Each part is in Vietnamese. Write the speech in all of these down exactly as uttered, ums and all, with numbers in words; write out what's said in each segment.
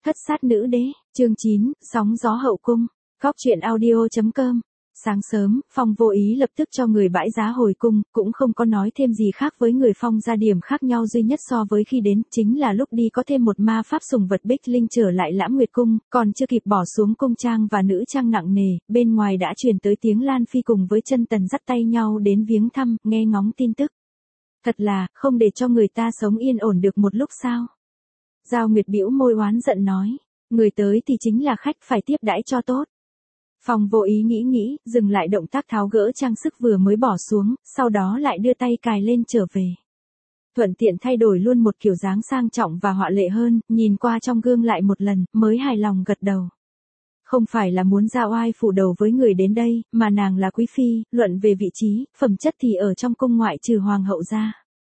Thất sát nữ đế, chương chín, sóng gió hậu cung, Cóc truyện audio chấm com. Sáng sớm, Phong vô ý lập tức cho người bãi giá hồi cung, cũng không có nói thêm gì khác với người Phong ra điểm khác nhau duy nhất so với khi đến, chính là lúc đi có thêm một ma pháp sùng vật Bích Linh trở lại Lãm Nguyệt cung, còn chưa kịp bỏ xuống cung trang và nữ trang nặng nề, bên ngoài đã truyền tới tiếng Lan Phi cùng với Chân Tần dắt tay nhau đến viếng thăm, nghe ngóng tin tức. Thật là, không để cho người ta sống yên ổn được một lúc sao? Giao Nguyệt bĩu môi oán giận nói, người tới thì chính là khách, phải tiếp đãi cho tốt. Phong vô ý nghĩ nghĩ, dừng lại động tác tháo gỡ trang sức vừa mới bỏ xuống, sau đó lại đưa tay cài lên trở về. Thuận tiện thay đổi luôn một kiểu dáng sang trọng và họa lệ hơn, nhìn qua trong gương lại một lần, mới hài lòng gật đầu. Không phải là muốn ra oai phủ đầu với người đến đây, mà nàng là quý phi, luận về vị trí, phẩm chất thì ở trong cung ngoại trừ hoàng hậu ra.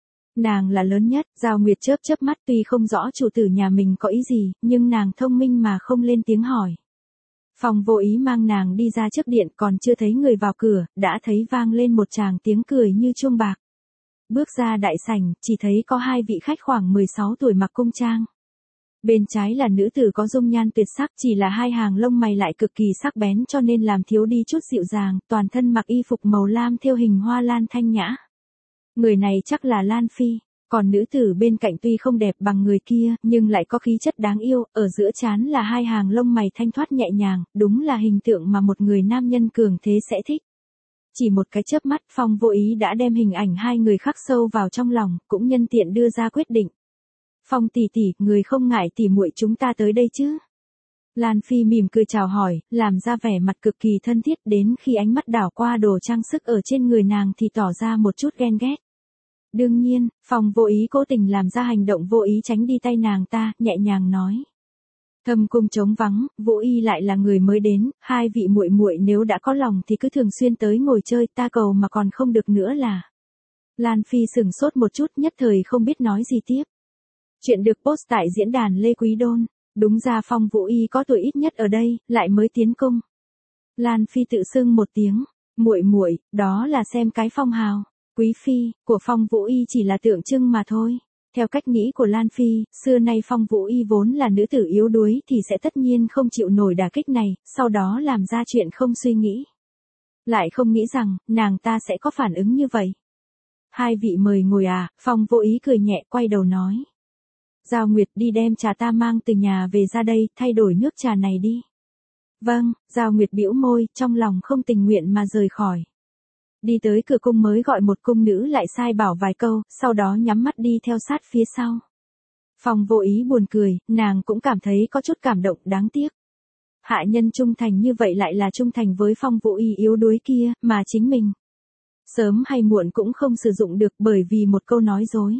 Nàng là lớn nhất, Giao Nguyệt chớp chớp mắt, tuy không rõ chủ tử nhà mình có ý gì, nhưng nàng thông minh mà không lên tiếng hỏi. Phong vô ý mang nàng đi ra trước điện, còn chưa thấy người vào cửa, đã thấy vang lên một tràng tiếng cười như chuông bạc. Bước ra đại sảnh, chỉ thấy có hai vị khách khoảng mười sáu tuổi mặc cung trang. Bên trái là nữ tử có dung nhan tuyệt sắc, chỉ là hai hàng lông mày lại cực kỳ sắc bén cho nên làm thiếu đi chút dịu dàng, toàn thân mặc y phục màu lam thêu hình hoa lan thanh nhã. Người này chắc là Lan Phi. Còn nữ tử bên cạnh tuy không đẹp bằng người kia, nhưng lại có khí chất đáng yêu, ở giữa trán là hai hàng lông mày thanh thoát nhẹ nhàng, đúng là hình tượng mà một người nam nhân cường thế sẽ thích. Chỉ một cái chớp mắt, Phong vô ý đã đem hình ảnh hai người khắc sâu vào trong lòng, cũng nhân tiện đưa ra quyết định. Phong tỷ tỷ, người không ngại tỉ muội chúng ta tới đây chứ? Lan Phi mỉm cười chào hỏi, làm ra vẻ mặt cực kỳ thân thiết, đến khi ánh mắt đảo qua đồ trang sức ở trên người nàng thì tỏ ra một chút ghen ghét. Đương nhiên, Phong vô ý cố tình làm ra hành động vô ý tránh đi tay nàng ta, nhẹ nhàng nói. Thâm cung trống vắng, Vũ Y lại là người mới đến, hai vị muội muội nếu đã có lòng thì cứ thường xuyên tới ngồi chơi, ta cầu mà còn không được nữa là. Lan Phi sừng sốt một chút, nhất thời không biết nói gì tiếp. Chuyện được post tại diễn đàn Lê Quý Đôn. Đúng ra Phong Vũ Y có tuổi ít nhất ở đây, lại mới tiến cung. Lan Phi tự xưng một tiếng, muội muội, đó là xem cái phong hào. Quý phi của Phong Vũ Y chỉ là tượng trưng mà thôi. Theo cách nghĩ của Lan Phi, xưa nay Phong Vũ Y vốn là nữ tử yếu đuối thì sẽ tất nhiên không chịu nổi đả kích này, sau đó làm ra chuyện không suy nghĩ. Lại không nghĩ rằng, nàng ta sẽ có phản ứng như vậy. Hai vị mời ngồi à, Phong Vũ Ý cười nhẹ quay đầu nói. Giao Nguyệt đi đem trà ta mang từ nhà về ra đây, thay đổi nước trà này đi. Vâng, Giao Nguyệt bĩu môi, trong lòng không tình nguyện mà rời khỏi. Đi tới cửa cung mới gọi một cung nữ lại sai bảo vài câu, sau đó nhắm mắt đi theo sát phía sau. Phong vô ý buồn cười, nàng cũng cảm thấy có chút cảm động, đáng tiếc. Hạ nhân trung thành như vậy lại là trung thành với Phong vô ý yếu đuối kia, mà chính mình. Sớm hay muộn cũng không sử dụng được bởi vì một câu nói dối.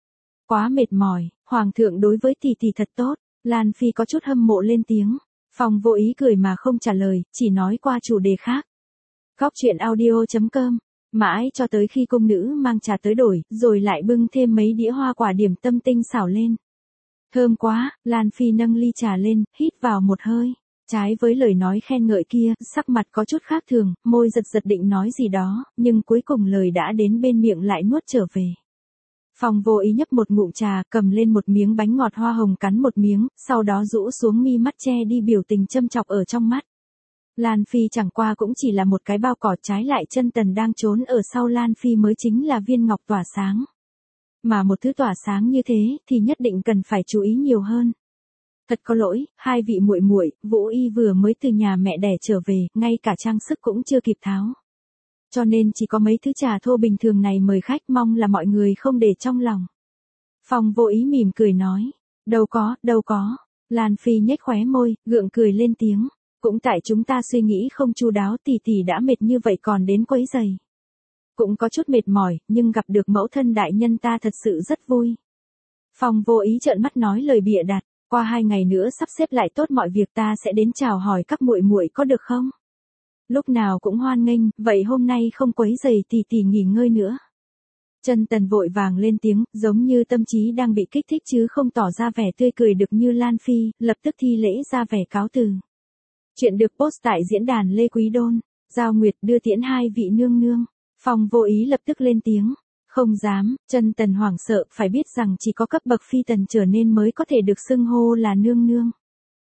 Quá mệt mỏi, Hoàng thượng đối với tỷ tỷ thật tốt, Lan Phi có chút hâm mộ lên tiếng. Phong vô ý cười mà không trả lời, chỉ nói qua chủ đề khác. Cóc truyện audio chấm com, mãi cho tới khi cung nữ mang trà tới đổi, rồi lại bưng thêm mấy đĩa hoa quả điểm tâm tinh xảo lên. Thơm quá, Lan Phi nâng ly trà lên, hít vào một hơi. Trái với lời nói khen ngợi kia, sắc mặt có chút khác thường, môi giật giật định nói gì đó, nhưng cuối cùng lời đã đến bên miệng lại nuốt trở về. Phong vô ý nhấp một ngụm trà, cầm lên một miếng bánh ngọt hoa hồng cắn một miếng, sau đó rũ xuống mi mắt che đi biểu tình châm chọc ở trong mắt. Lan Phi chẳng qua cũng chỉ là một cái bao cỏ, trái lại Chân Tần đang trốn ở sau Lan Phi mới chính là viên ngọc tỏa sáng. Mà một thứ tỏa sáng như thế thì nhất định cần phải chú ý nhiều hơn. Thật có lỗi, hai vị muội muội, Vũ Y vừa mới từ nhà mẹ đẻ trở về, ngay cả trang sức cũng chưa kịp tháo. Cho nên chỉ có mấy thứ trà thô bình thường này mời khách, mong là mọi người không để trong lòng. Phong vô ý mỉm cười nói, đâu có, đâu có. Lan Phi nhếch khóe môi, gượng cười lên tiếng. Cũng tại chúng ta suy nghĩ không chu đáo, tỷ tỷ đã mệt như vậy còn đến quấy giày. Cũng có chút mệt mỏi, nhưng gặp được mẫu thân đại nhân ta thật sự rất vui. Phong vô ý trợn mắt nói lời bịa đặt, qua hai ngày nữa sắp xếp lại tốt mọi việc ta sẽ đến chào hỏi các muội muội có được không? Lúc nào cũng hoan nghênh, vậy hôm nay không quấy giày tỷ tỷ nghỉ ngơi nữa. Chân Tần vội vàng lên tiếng, giống như tâm trí đang bị kích thích chứ không tỏ ra vẻ tươi cười được như Lan Phi, lập tức thi lễ ra vẻ cáo từ. Chuyện được post tại diễn đàn Lê Quý Đôn. Giao Nguyệt đưa tiễn hai vị nương nương. Phong vô ý lập tức lên tiếng. Không dám, Chân Tần hoảng sợ, phải biết rằng chỉ có cấp bậc phi tần trở nên mới có thể được xưng hô là nương nương.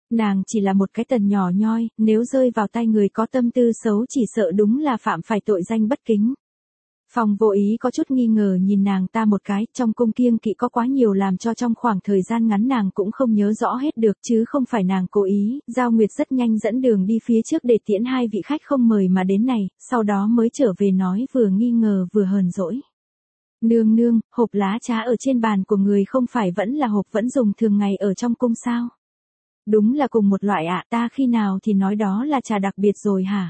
Nàng chỉ là một cái tần nhỏ nhoi, nếu rơi vào tay người có tâm tư xấu chỉ sợ đúng là phạm phải tội danh bất kính. Phong Vô Ý có chút nghi ngờ nhìn nàng ta một cái, trong cung kiêng kỵ có quá nhiều làm cho trong khoảng thời gian ngắn nàng cũng không nhớ rõ hết được chứ không phải nàng cố ý. Giao Nguyệt rất nhanh dẫn đường đi phía trước để tiễn hai vị khách không mời mà đến này, sau đó mới trở về nói vừa nghi ngờ vừa hờn dỗi. Nương nương, hộp lá trà ở trên bàn của người không phải vẫn là hộp vẫn dùng thường ngày ở trong cung sao? Đúng là cùng một loại ạ, ta khi nào thì nói đó là trà đặc biệt rồi hả?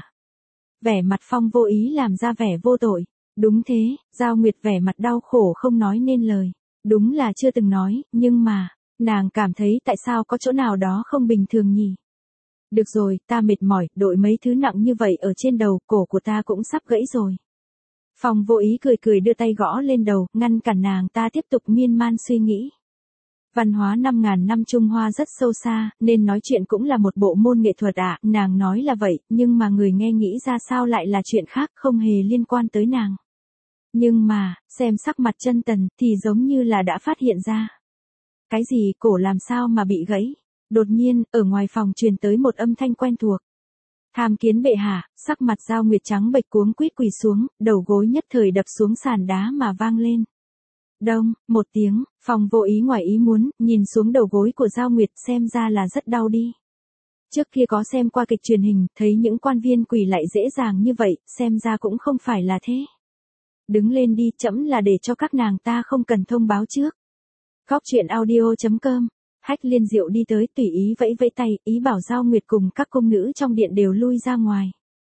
Vẻ mặt Phong Vô Ý làm ra vẻ vô tội. Đúng thế, Giao Nguyệt vẻ mặt đau khổ không nói nên lời. Đúng là chưa từng nói, nhưng mà, nàng cảm thấy tại sao có chỗ nào đó không bình thường nhỉ? Được rồi, ta mệt mỏi, đội mấy thứ nặng như vậy ở trên đầu, cổ của ta cũng sắp gãy rồi. Phong Vô Ý cười cười đưa tay gõ lên đầu, ngăn cản nàng ta tiếp tục miên man suy nghĩ. Văn hóa năm ngàn năm Trung Hoa rất sâu xa, nên nói chuyện cũng là một bộ môn nghệ thuật ạ, à. Nàng nói là vậy, nhưng mà người nghe nghĩ ra sao lại là chuyện khác, không hề liên quan tới nàng. Nhưng mà, xem sắc mặt Chân Tần, thì giống như là đã phát hiện ra. Cái gì, cổ làm sao mà bị gãy? Đột nhiên, ở ngoài phòng truyền tới một âm thanh quen thuộc. Tham kiến bệ hạ, sắc mặt Giao Nguyệt trắng bệch cuống quýt quỳ xuống, đầu gối nhất thời đập xuống sàn đá mà vang lên. Đông, một tiếng, Phong Vô Ý ngoài ý muốn, nhìn xuống đầu gối của Giao Nguyệt xem ra là rất đau đi. Trước kia có xem qua kịch truyền hình, thấy những quan viên quỳ lại dễ dàng như vậy, xem ra cũng không phải là thế. Đứng lên đi, trẫm là để cho các nàng ta không cần thông báo trước. Góc truyện audio chấm com. Hách Liên Diệu đi tới tùy ý vẫy vẫy tay, ý bảo Giao Nguyệt cùng các cung nữ trong điện đều lui ra ngoài.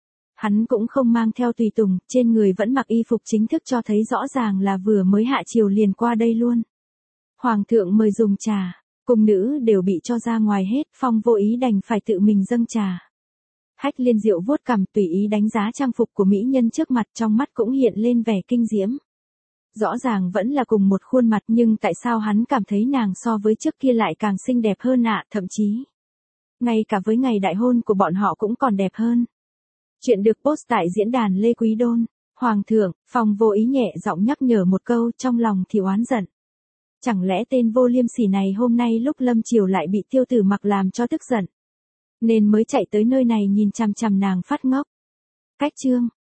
Hắn cũng không mang theo tùy tùng, trên người vẫn mặc y phục chính thức cho thấy rõ ràng là vừa mới hạ triều liền qua đây luôn. Hoàng thượng mời dùng trà, cung nữ đều bị cho ra ngoài hết, Phong Vô Ý đành phải tự mình dâng trà. Hách Liên Diệu vuốt cằm tùy ý đánh giá trang phục của mỹ nhân trước mặt, trong mắt cũng hiện lên vẻ kinh diễm. Rõ ràng vẫn là cùng một khuôn mặt nhưng tại sao hắn cảm thấy nàng so với trước kia lại càng xinh đẹp hơn ạ, à, thậm chí. Ngay cả với ngày đại hôn của bọn họ cũng còn đẹp hơn. Chuyện được post tại diễn đàn Lê Quý Đôn. Hoàng thượng, Phong Vô Ý nhẹ giọng nhắc nhở một câu, trong lòng thì oán giận. Chẳng lẽ tên vô liêm sỉ này hôm nay lúc lâm chiều lại bị Tiêu Tử Mặc làm cho tức giận, nên mới chạy tới nơi này nhìn chằm chằm nàng phát ngốc. Cách chương.